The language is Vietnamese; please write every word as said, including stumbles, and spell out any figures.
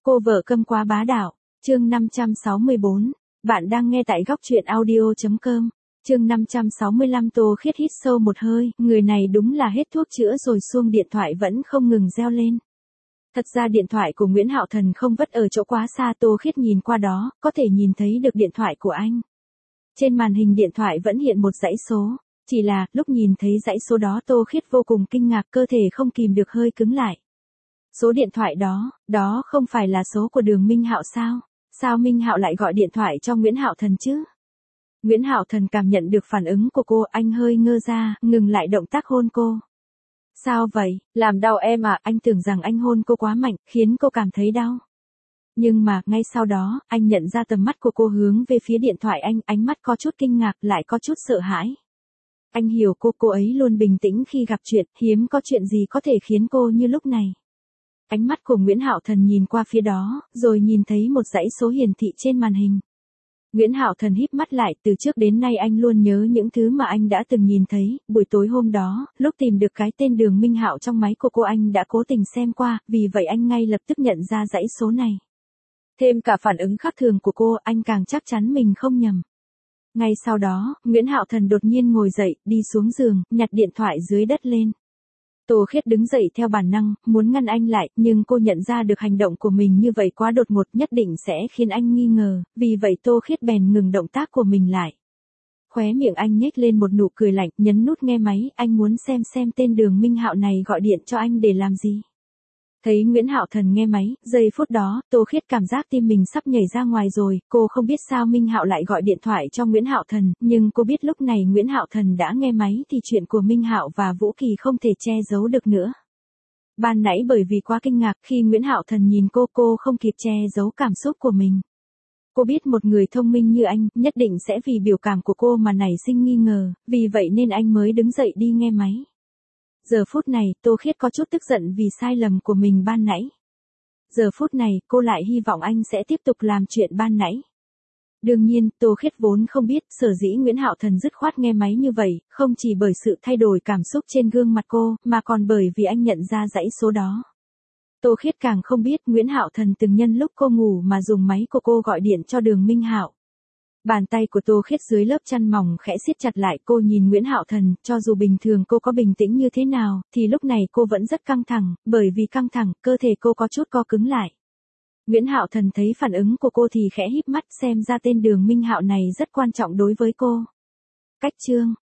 Cô vợ câm quá bá đạo, chương năm trăm sáu mươi bốn. Bạn đang nghe tại góc truyện audio chấm com. Chương năm trăm sáu mươi lăm. Tô Khiết hít sâu một hơi, người này đúng là hết thuốc chữa rồi. Chuông điện thoại vẫn không ngừng reo lên. Thật ra điện thoại của Nguyễn Hạo Thần không vứt ở chỗ quá xa. Tô Khiết nhìn qua đó, có thể nhìn thấy được điện thoại của anh. Trên màn hình điện thoại vẫn hiện một dãy số. Chỉ là, lúc nhìn thấy dãy số đó Tô Khiết vô cùng kinh ngạc, cơ thể không kìm được hơi cứng lại. Số điện thoại đó, đó không phải là số của Đường Minh Hạo sao? Sao Minh Hạo lại gọi điện thoại cho Nguyễn Hạo Thần chứ? Nguyễn Hạo Thần cảm nhận được phản ứng của cô, anh hơi ngơ ra, ngừng lại động tác hôn cô. Sao vậy, làm đau em à? Anh tưởng rằng anh hôn cô quá mạnh, khiến cô cảm thấy đau. Nhưng mà, ngay sau đó, anh nhận ra tầm mắt của cô hướng về phía điện thoại anh, ánh mắt có chút kinh ngạc, lại có chút sợ hãi. Anh hiểu cô, cô ấy luôn bình tĩnh khi gặp chuyện, hiếm có chuyện gì có thể khiến cô như lúc này. Ánh mắt của Nguyễn Hạo Thần nhìn qua phía đó, rồi nhìn thấy một dãy số hiển thị trên màn hình. Nguyễn Hạo Thần híp mắt lại, từ trước đến nay anh luôn nhớ những thứ mà anh đã từng nhìn thấy. Buổi tối hôm đó, lúc tìm được cái tên Đường Minh Hạo trong máy của cô, anh đã cố tình xem qua, vì vậy anh ngay lập tức nhận ra dãy số này. Thêm cả phản ứng khác thường của cô, anh càng chắc chắn mình không nhầm. Ngay sau đó, Nguyễn Hạo Thần đột nhiên ngồi dậy, đi xuống giường, nhặt điện thoại dưới đất lên. Tô Khiết đứng dậy theo bản năng, muốn ngăn anh lại, nhưng cô nhận ra được hành động của mình như vậy quá đột ngột, nhất định sẽ khiến anh nghi ngờ, vì vậy Tô Khiết bèn ngừng động tác của mình lại. Khóe miệng anh nhếch lên một nụ cười lạnh, nhấn nút nghe máy, anh muốn xem xem tên Đường Minh Hạo này gọi điện cho anh để làm gì. Thấy Nguyễn Hạo Thần nghe máy, giây phút đó, Tô Khiết cảm giác tim mình sắp nhảy ra ngoài rồi, cô không biết sao Minh Hạo lại gọi điện thoại cho Nguyễn Hạo Thần, nhưng cô biết lúc này Nguyễn Hạo Thần đã nghe máy thì chuyện của Minh Hạo và Vũ Kỳ không thể che giấu được nữa. Ban nãy bởi vì quá kinh ngạc khi Nguyễn Hạo Thần nhìn cô, cô không kịp che giấu cảm xúc của mình. Cô biết một người thông minh như anh, nhất định sẽ vì biểu cảm của cô mà nảy sinh nghi ngờ, vì vậy nên anh mới đứng dậy đi nghe máy. Giờ phút này, Tô Khiết có chút tức giận vì sai lầm của mình ban nãy. Giờ phút này, cô lại hy vọng anh sẽ tiếp tục làm chuyện ban nãy. Đương nhiên, Tô Khiết vốn không biết, sở dĩ Nguyễn Hạo Thần dứt khoát nghe máy như vậy, không chỉ bởi sự thay đổi cảm xúc trên gương mặt cô, mà còn bởi vì anh nhận ra dãy số đó. Tô Khiết càng không biết Nguyễn Hạo Thần từng nhân lúc cô ngủ mà dùng máy của cô gọi điện cho Đường Minh Hạo. Bàn tay của Tô Khiết dưới lớp chăn mỏng khẽ siết chặt lại, cô nhìn Nguyễn Hạo Thần, cho dù bình thường cô có bình tĩnh như thế nào, thì lúc này cô vẫn rất căng thẳng, bởi vì căng thẳng, cơ thể cô có chút co cứng lại. Nguyễn Hạo Thần thấy phản ứng của cô thì khẽ híp mắt, xem ra tên Đường Minh Hạo này rất quan trọng đối với cô. Cách chương,